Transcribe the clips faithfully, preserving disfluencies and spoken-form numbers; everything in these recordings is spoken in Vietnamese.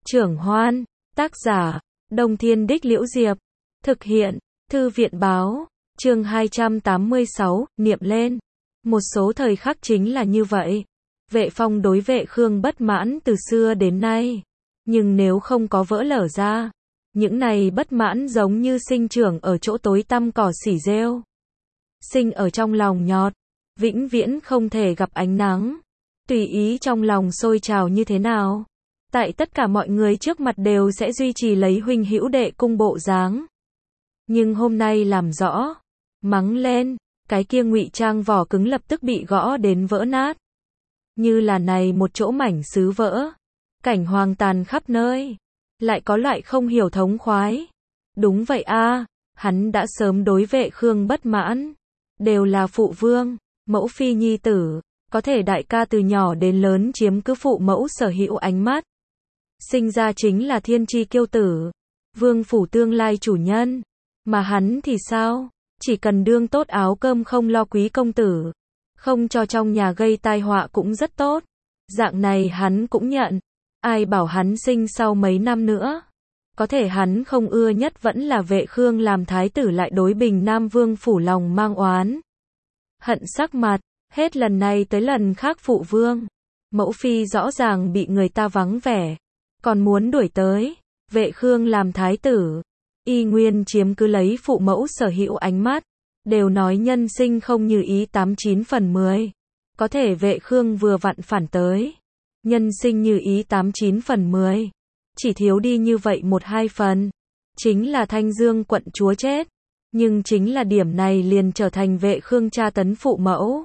Trưởng Hoan, tác giả, Đông Thiên Đích Liễu Diệp, thực hiện, Thư viện Báo, chương hai trăm tám mươi sáu, niệm lên. Một số thời khắc chính là như vậy. Vệ Phong đối Vệ Khương bất mãn từ xưa đến nay. Nhưng nếu không có vỡ lở ra, những này bất mãn giống như sinh trưởng ở chỗ tối tăm cỏ xỉ rêu. Sinh ở trong lòng nhọt, vĩnh viễn không thể gặp ánh nắng. Tùy ý trong lòng sôi trào như thế nào. Tại tất cả mọi người trước mặt đều sẽ duy trì lấy huynh hữu đệ cung bộ dáng. Nhưng hôm nay làm rõ, mắng lên, cái kia ngụy trang vỏ cứng lập tức bị gõ đến vỡ nát. Như là này một chỗ mảnh sứ vỡ, cảnh hoang tàn khắp nơi, lại có loại không hiểu thống khoái. Đúng vậy a, hắn đã sớm đối Vệ Khương bất mãn, đều là phụ vương, mẫu phi nhi tử, có thể đại ca từ nhỏ đến lớn chiếm cứ phụ mẫu sở hữu ánh mắt. Sinh ra chính là thiên chi kiêu tử, vương phủ tương lai chủ nhân, mà hắn thì sao? Chỉ cần đương tốt áo cơm không lo quý công tử, không cho trong nhà gây tai họa cũng rất tốt. Dạng này hắn cũng nhận, ai bảo hắn sinh sau mấy năm nữa. Có thể hắn không ưa nhất vẫn là Vệ Khương làm thái tử lại đối Bình Nam vương phủ lòng mang oán. Hận sắc mặt, hết lần này tới lần khác phụ vương, mẫu phi rõ ràng bị người ta vắng vẻ, còn muốn đuổi tới. Vệ Khương làm thái tử, y nguyên chiếm cứ lấy phụ mẫu sở hữu ánh mắt, đều nói nhân sinh không như ý tám chín phần mười. Có thể Vệ Khương vừa vặn phản tới, nhân sinh như ý tám chín phần mười, chỉ thiếu đi như vậy một hai phần, chính là Thanh Dương quận chúa chết. Nhưng chính là điểm này liền trở thành Vệ Khương tra tấn phụ mẫu,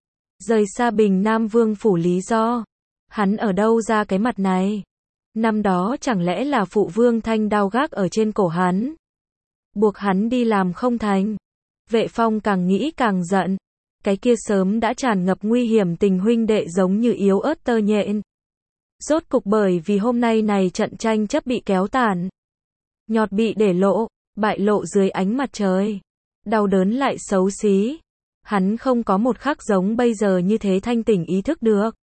rời xa Bình Nam vương phủ lý do. Hắn ở đâu ra cái mặt này? Năm đó chẳng lẽ là phụ vương thanh đao gác ở trên cổ hắn, buộc hắn đi làm không thành? Vệ Phong càng nghĩ càng giận, cái kia sớm đã tràn ngập nguy hiểm tình huynh đệ giống như yếu ớt tơ nhện. Rốt cục bởi vì hôm nay này trận tranh chấp bị kéo tàn, nhọt bị để lộ, bại lộ dưới ánh mặt trời, đau đớn lại xấu xí. Hắn không có một khắc giống bây giờ như thế thanh tỉnh ý thức được.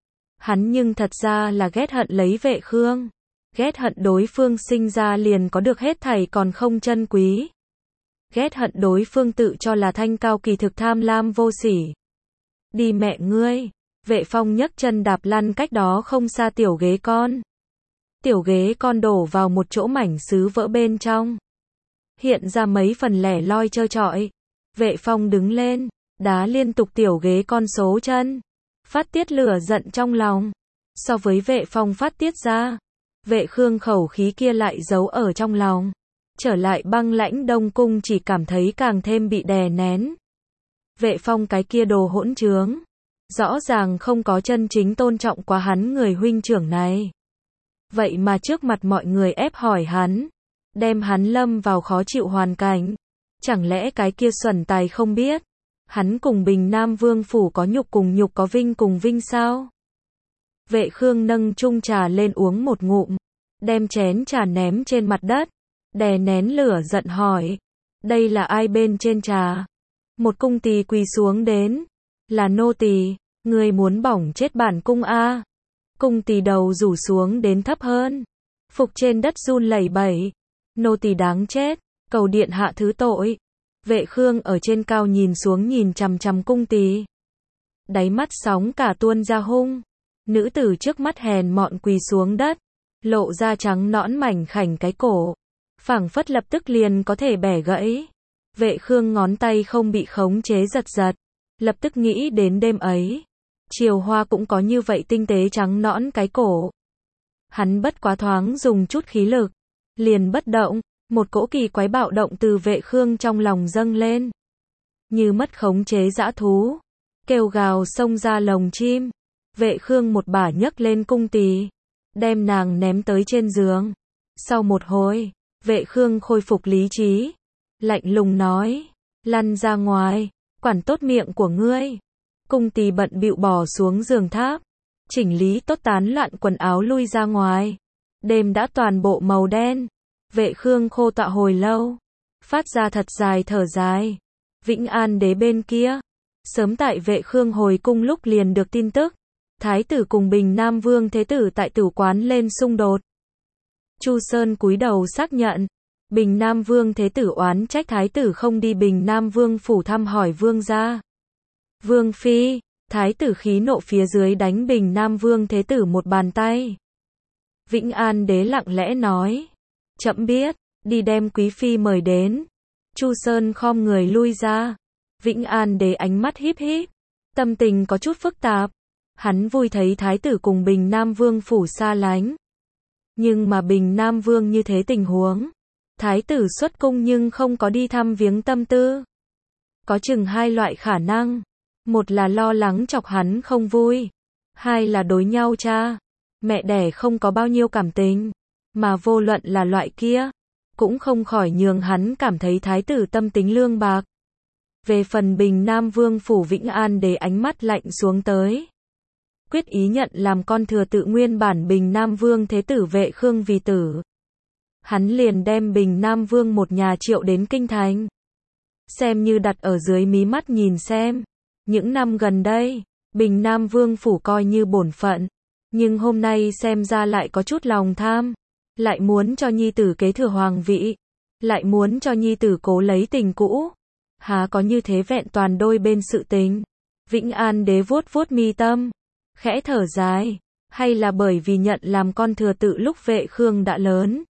Hắn nhưng thật ra là ghét hận lấy Vệ Khương, ghét hận đối phương sinh ra liền có được hết thảy còn không trân quý, ghét hận đối phương tự cho là thanh cao kỳ thực tham lam vô sỉ. Đi mẹ ngươi! Vệ Phong nhấc chân đạp lăn cách đó không xa tiểu ghế con. Tiểu ghế con đổ vào một chỗ mảnh sứ vỡ bên trong, hiện ra mấy phần lẻ loi trơ trọi. Vệ Phong đứng lên, đá liên tục tiểu ghế con số chân, phát tiết lửa giận trong lòng. So với Vệ Phong phát tiết ra, Vệ Khương khẩu khí kia lại giấu ở trong lòng. Trở lại băng lãnh Đông Cung chỉ cảm thấy càng thêm bị đè nén. Vệ Phong cái kia đồ hỗn trướng, rõ ràng không có chân chính tôn trọng quá hắn người huynh trưởng này. Vậy mà trước mặt mọi người ép hỏi hắn, đem hắn lâm vào khó chịu hoàn cảnh. Chẳng lẽ cái kia xuẩn tài không biết, hắn cùng Bình Nam vương phủ có nhục cùng nhục có vinh cùng vinh sao? Vệ Khương nâng chung trà lên uống một ngụm, đem chén trà ném trên mặt đất, đè nén lửa giận hỏi, đây là ai bên trên trà? Một cung tỳ quỳ xuống đến, là nô tỳ, người muốn bỏng chết bản cung a? Cung tỳ đầu rủ xuống đến thấp hơn, phục trên đất run lẩy bẩy, nô tỳ đáng chết, cầu điện hạ thứ tội. Vệ Khương ở trên cao nhìn xuống nhìn chằm chằm cung tỳ, đáy mắt sóng cả tuôn ra hung. Nữ tử trước mắt hèn mọn quỳ xuống đất, lộ ra trắng nõn mảnh khảnh cái cổ, phảng phất lập tức liền có thể bẻ gãy. Vệ Khương ngón tay không bị khống chế giật giật, lập tức nghĩ đến đêm ấy, Triều Hoa cũng có như vậy tinh tế trắng nõn cái cổ. Hắn bất quá thoáng dùng chút khí lực, liền bất động. Một cỗ kỳ quái bạo động từ Vệ Khương trong lòng dâng lên, như mất khống chế dã thú, kêu gào xông ra lồng chim. Vệ Khương một bả nhấc lên cung tỳ, đem nàng ném tới trên giường. Sau một hồi, Vệ Khương khôi phục lý trí, lạnh lùng nói, lăn ra ngoài, quản tốt miệng của ngươi. Cung tỳ bận bịu bỏ xuống giường tháp, chỉnh lý tốt tán loạn quần áo lui ra ngoài. Đêm đã toàn bộ màu đen. Vệ Khương khô tọa hồi lâu, phát ra thật dài thở dài. Vĩnh An đế bên kia, sớm tại Vệ Khương hồi cung lúc liền được tin tức, thái tử cùng Bình Nam vương thế tử tại tử quán lên xung đột. Chu Sơn cúi đầu xác nhận. Bình Nam Vương Thế Tử oán trách Thái tử không đi Bình Nam Vương phủ thăm hỏi Vương gia. Vương phi, Thái tử khí nộ phía dưới đánh Bình Nam Vương Thế Tử một bàn tay. Vĩnh An Đế lặng lẽ nói. Trẫm biết, đi đem quý phi mời đến. Chu Sơn khom người lui ra. Vĩnh An Đế ánh mắt híp híp, tâm tình có chút phức tạp. Hắn vui thấy Thái tử cùng Bình Nam Vương phủ xa lánh. Nhưng mà Bình Nam Vương như thế tình huống, Thái tử xuất cung nhưng không có đi thăm viếng tâm tư. Có chừng hai loại khả năng. Một là lo lắng chọc hắn không vui. Hai là đối nhau cha mẹ đẻ không có bao nhiêu cảm tình. Mà vô luận là loại kia, cũng không khỏi nhường hắn cảm thấy Thái tử tâm tính lương bạc. Về phần Bình Nam Vương phủ Vĩnh An Đế ánh mắt lạnh xuống tới. Quyết ý nhận làm con thừa tự nguyên bản Bình Nam Vương Thế Tử Vệ Khương vì tử. Hắn liền đem Bình Nam Vương một nhà triệu đến kinh thành. Xem như đặt ở dưới mí mắt nhìn xem. Những năm gần đây, Bình Nam Vương phủ coi như bổn phận. Nhưng hôm nay xem ra lại có chút lòng tham. Lại muốn cho nhi tử kế thừa hoàng vị. Lại muốn cho nhi tử cố lấy tình cũ. Há có như thế vẹn toàn đôi bên sự tình. Vĩnh An Đế vuốt vuốt mi tâm. Khẽ thở dài. Hay là bởi vì nhận làm con thừa tự lúc Vệ Khương đã lớn.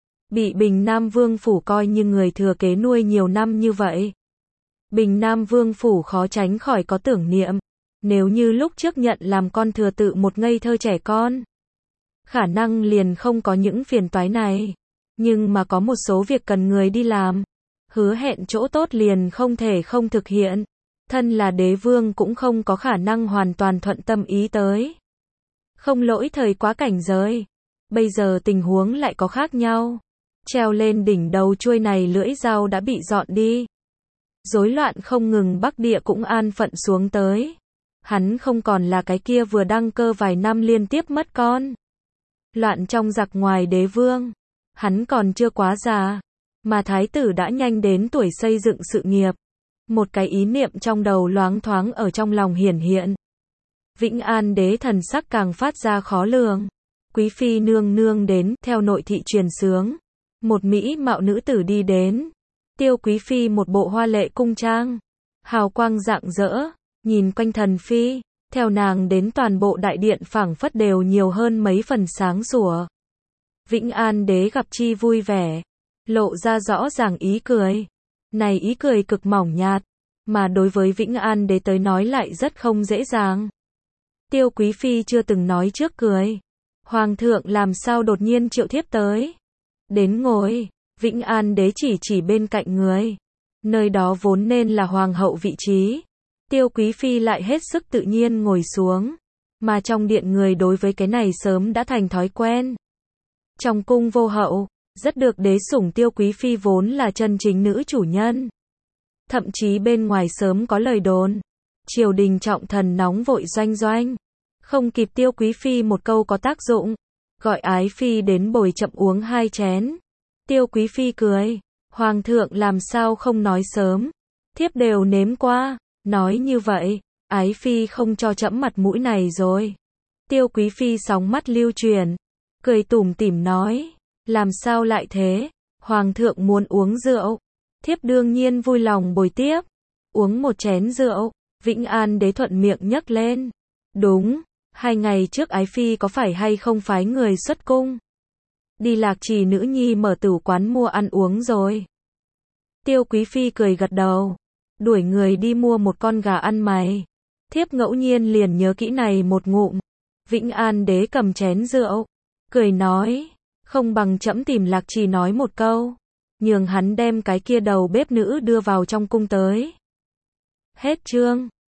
Bị Bình Nam Vương phủ coi như người thừa kế nuôi nhiều năm như vậy. Bình Nam Vương phủ khó tránh khỏi có tưởng niệm. Nếu như lúc trước nhận làm con thừa tự một ngây thơ trẻ con, khả năng liền không có những phiền toái này. Nhưng mà có một số việc cần người đi làm. Hứa hẹn chỗ tốt liền không thể không thực hiện. Thân là đế vương cũng không có khả năng hoàn toàn thuận tâm ý tới. Không lỗi thời quá cảnh giới. Bây giờ tình huống lại có khác nhau. Treo lên đỉnh đầu chuôi này lưỡi dao đã bị dọn đi. Rối loạn không ngừng Bắc Địa cũng an phận xuống tới. Hắn không còn là cái kia vừa đăng cơ vài năm liên tiếp mất con. Loạn trong giặc ngoài đế vương. Hắn còn chưa quá già. Mà thái tử đã nhanh đến tuổi xây dựng sự nghiệp. Một cái ý niệm trong đầu loáng thoáng ở trong lòng hiển hiện. Vĩnh An Đế thần sắc càng phát ra khó lường. Quý phi nương nương đến, theo nội thị truyền xướng. Một mỹ mạo nữ tử đi đến. Tiêu quý phi một bộ hoa lệ cung trang. Hào quang rạng rỡ. Nhìn quanh thần phi. Theo nàng đến toàn bộ đại điện phảng phất đều nhiều hơn mấy phần sáng sủa. Vĩnh An Đế gặp chi vui vẻ. Lộ ra rõ ràng ý cười. Này ý cười cực mỏng nhạt. Mà đối với Vĩnh An Đế tới nói lại rất không dễ dàng. Tiêu quý phi chưa từng nói trước cười. Hoàng thượng làm sao đột nhiên triệu thiếp tới. Đến ngồi. Vĩnh An Đế chỉ chỉ bên cạnh người. Nơi đó vốn nên là hoàng hậu vị trí. Tiêu quý phi lại hết sức tự nhiên ngồi xuống. Mà trong điện người đối với cái này sớm đã thành thói quen. Trong cung vô hậu, rất được đế sủng Tiêu quý phi vốn là chân chính nữ chủ nhân. Thậm chí bên ngoài sớm có lời đồn. Triều đình trọng thần nóng vội doanh doanh. Không kịp Tiêu quý phi một câu có tác dụng. Gọi ái phi đến bồi chậm uống hai chén. Tiêu quý phi cười. Hoàng thượng làm sao không nói sớm. Thiếp đều nếm qua. Nói như vậy, ái phi không cho trẫm mặt mũi này rồi. Tiêu quý phi sóng mắt lưu truyền. Cười tủm tỉm nói. Làm sao lại thế? Hoàng thượng muốn uống rượu. Thiếp đương nhiên vui lòng bồi tiếp. Uống một chén rượu. Vĩnh An Đế thuận miệng nhấc lên. Đúng. Hai ngày trước ái phi có phải hay không phái người xuất cung? Đi Lạc Trì nữ nhi mở tửu quán mua ăn uống rồi. Tiêu quý phi cười gật đầu. Đuổi người đi mua một con gà ăn mày. Thiếp ngẫu nhiên liền nhớ kỹ này một ngụm. Vĩnh An Đế cầm chén rượu. Cười nói. Không bằng trẫm tìm Lạc Trì nói một câu. Nhường hắn đem cái kia đầu bếp nữ đưa vào trong cung tới. Hết chương.